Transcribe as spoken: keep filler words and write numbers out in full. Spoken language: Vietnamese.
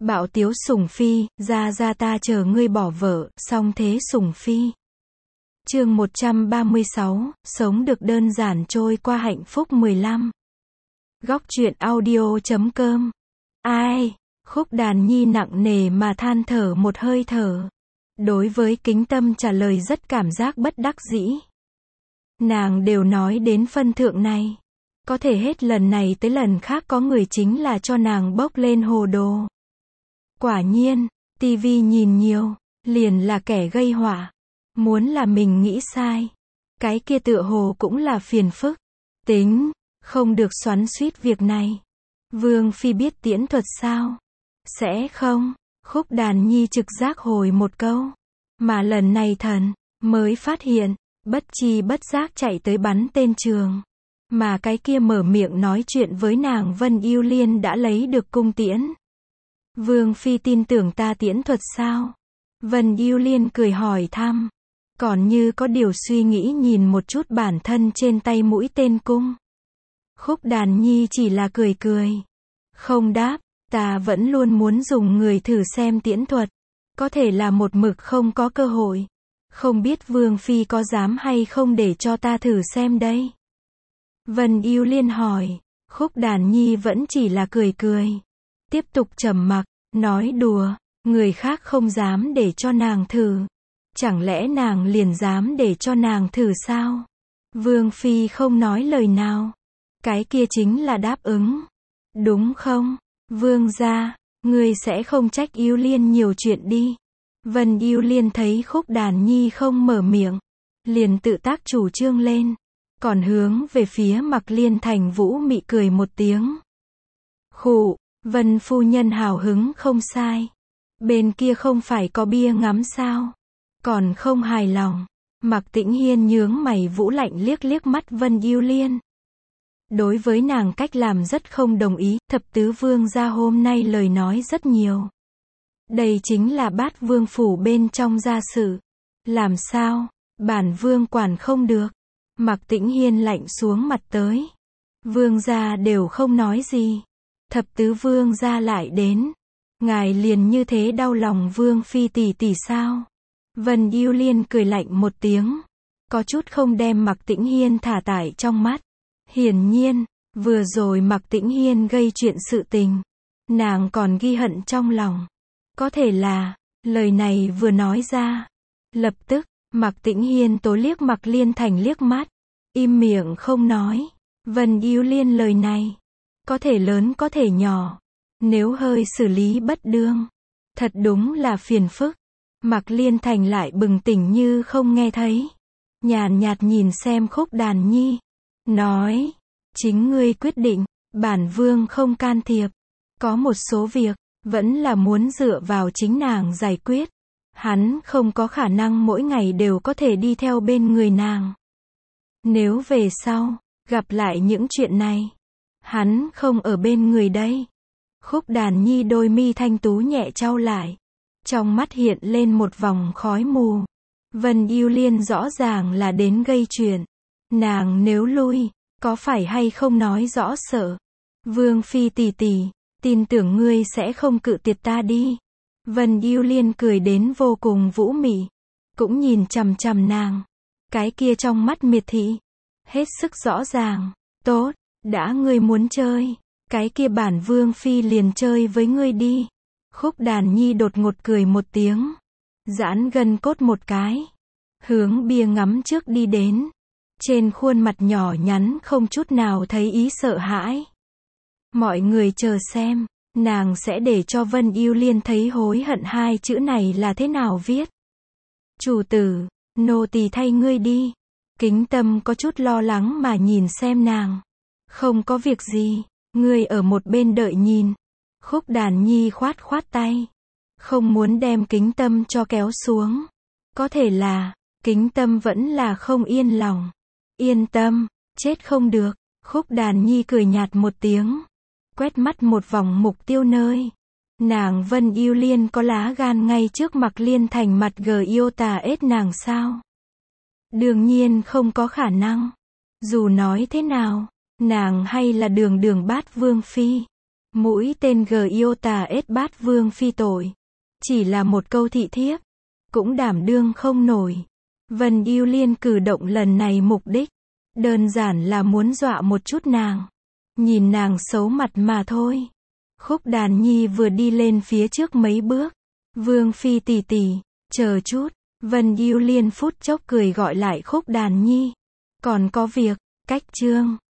Bạo tiếu sủng phi, ra ra ta chờ ngươi bỏ vợ, song thế sủng phi. Chương một trăm ba mươi sáu, sống được đơn giản trôi qua hạnh phúc mười lăm. Góc truyện audio chấm com. Ai? Khúc Đàn Nhi nặng nề mà than thở một hơi thở. Đối với Kính Tâm trả lời rất cảm giác bất đắc dĩ. Nàng đều nói đến phân thượng này. Có thể hết lần này tới lần khác có người chính là cho nàng bốc lên hồ đồ. Quả nhiên, tivi nhìn nhiều, liền là kẻ gây họa. Muốn là mình nghĩ sai. Cái kia tựa hồ cũng là phiền phức. Tính, không được xoắn xuýt việc này. Vương Phi biết tiễn thuật sao? Sẽ không. Khúc Đàn Nhi trực giác hồi một câu. Mà lần này thần, mới phát hiện, bất chi bất giác chạy tới bắn tên trường. Mà cái kia mở miệng nói chuyện với nàng Vân Yêu Liên đã lấy được cung tiễn. Vương Phi tin tưởng ta tiễn thuật sao? Vân Yêu Liên cười hỏi thăm. Còn như có điều suy nghĩ nhìn một chút bản thân trên tay mũi tên cung. Khúc Đàn Nhi chỉ là cười cười. Không đáp, ta vẫn luôn muốn dùng người thử xem tiễn thuật. Có thể là một mực không có cơ hội. Không biết Vương Phi có dám hay không để cho ta thử xem đây? Vân Yêu Liên hỏi. Khúc Đàn Nhi vẫn chỉ là cười cười. Tiếp tục trầm mặc, nói đùa, người khác không dám để cho nàng thử. Chẳng lẽ nàng liền dám để cho nàng thử sao? Vương Phi không nói lời nào. Cái kia chính là đáp ứng. Đúng không? Vương gia, ngươi sẽ không trách Yêu Liên nhiều chuyện đi. Vân Yêu Liên thấy Khúc Đàn Nhi không mở miệng, liền tự tác chủ trương lên. Còn hướng về phía Mặc Liên Thành Vũ mị cười một tiếng. Khụ, Vân phu nhân hào hứng không sai. Bên kia không phải có bia ngắm sao? Còn không hài lòng. Mặc Tĩnh Hiên nhướng mày Vũ lạnh liếc liếc mắt Vân Yêu Liên. Đối với nàng cách làm rất không đồng ý, thập tứ vương gia hôm nay lời nói rất nhiều. Đây chính là Bát Vương phủ bên trong gia sự. Làm sao? Bản vương quản không được. Mặc Tĩnh Hiên lạnh xuống mặt tới. Vương gia đều không nói gì. Thập tứ vương gia lại đến. Ngài liền như thế đau lòng Vương Phi tỷ tỷ sao? Vân Yêu Liên cười lạnh một tiếng. Có chút không đem Mặc Tĩnh Hiên thả tải trong mắt. Hiển nhiên, vừa rồi Mặc Tĩnh Hiên gây chuyện sự tình. Nàng còn ghi hận trong lòng. Có thể là, lời này vừa nói ra. Lập tức, Mặc Tĩnh Hiên tố liếc Mặc Liên Thành liếc mắt. Im miệng không nói. Vân Yêu Liên lời này. Có thể lớn có thể nhỏ. Nếu hơi xử lý bất đương. Thật đúng là phiền phức. Mặc Liên Thành lại bừng tỉnh như không nghe thấy. Nhàn nhạt nhìn xem Khúc Đàn Nhi. Nói. Chính ngươi quyết định. Bản vương không can thiệp. Có một số việc. Vẫn là muốn dựa vào chính nàng giải quyết. Hắn không có khả năng mỗi ngày đều có thể đi theo bên người nàng. Nếu về sau, gặp lại những chuyện này. Hắn không ở bên người đây. Khúc Đàn Nhi đôi mi thanh tú nhẹ trao lại. Trong mắt hiện lên một vòng khói mù. Vân Yêu Liên rõ ràng là đến gây chuyện. Nàng nếu lui, có phải hay không nói rõ sợ. Vương Phi tỷ tỷ, tin tưởng ngươi sẽ không cự tuyệt ta đi. Vân Yêu Liên cười đến vô cùng vũ mị. Cũng nhìn chằm chằm nàng. Cái kia trong mắt miệt thị. Hết sức rõ ràng. Tốt, đã ngươi muốn chơi. Cái kia bản Vương Phi liền chơi với ngươi đi. Khúc Đàn Nhi đột ngột cười một tiếng. Giãn gân cốt một cái. Hướng bia ngắm trước đi đến. Trên khuôn mặt nhỏ nhắn không chút nào thấy ý sợ hãi. Mọi người chờ xem. Nàng sẽ để cho Vân Yêu Liên thấy hối hận hai chữ này là thế nào viết. Chủ tử, nô tỳ thay ngươi đi. Kính Tâm có chút lo lắng mà nhìn xem nàng. Không có việc gì, ngươi ở một bên đợi nhìn. Khúc Đàn Nhi khoát khoát tay. Không muốn đem Kính Tâm cho kéo xuống. Có thể là, Kính Tâm vẫn là không yên lòng. Yên tâm, chết không được. Khúc Đàn Nhi cười nhạt một tiếng. Quét mắt một vòng mục tiêu nơi. Nàng Vân Yêu Liên có lá gan ngay trước Mặc Liên Thành mặt gờ yêu tà ết nàng sao? Đương nhiên không có khả năng. Dù nói thế nào, nàng hay là đường đường Bát Vương Phi. Mũi tên Giota ết bát vương phi tội. Chỉ là một câu thị thiếp. Cũng đảm đương không nổi. Vân Yêu Liên cử động lần này mục đích. Đơn giản là muốn dọa một chút nàng. Nhìn nàng xấu mặt mà thôi. Khúc Đàn Nhi vừa đi lên phía trước mấy bước. Vương phi tỷ tỷ, chờ chút. Vân Yêu Liên phút chốc cười gọi lại Khúc Đàn Nhi. Còn có việc, cách chương.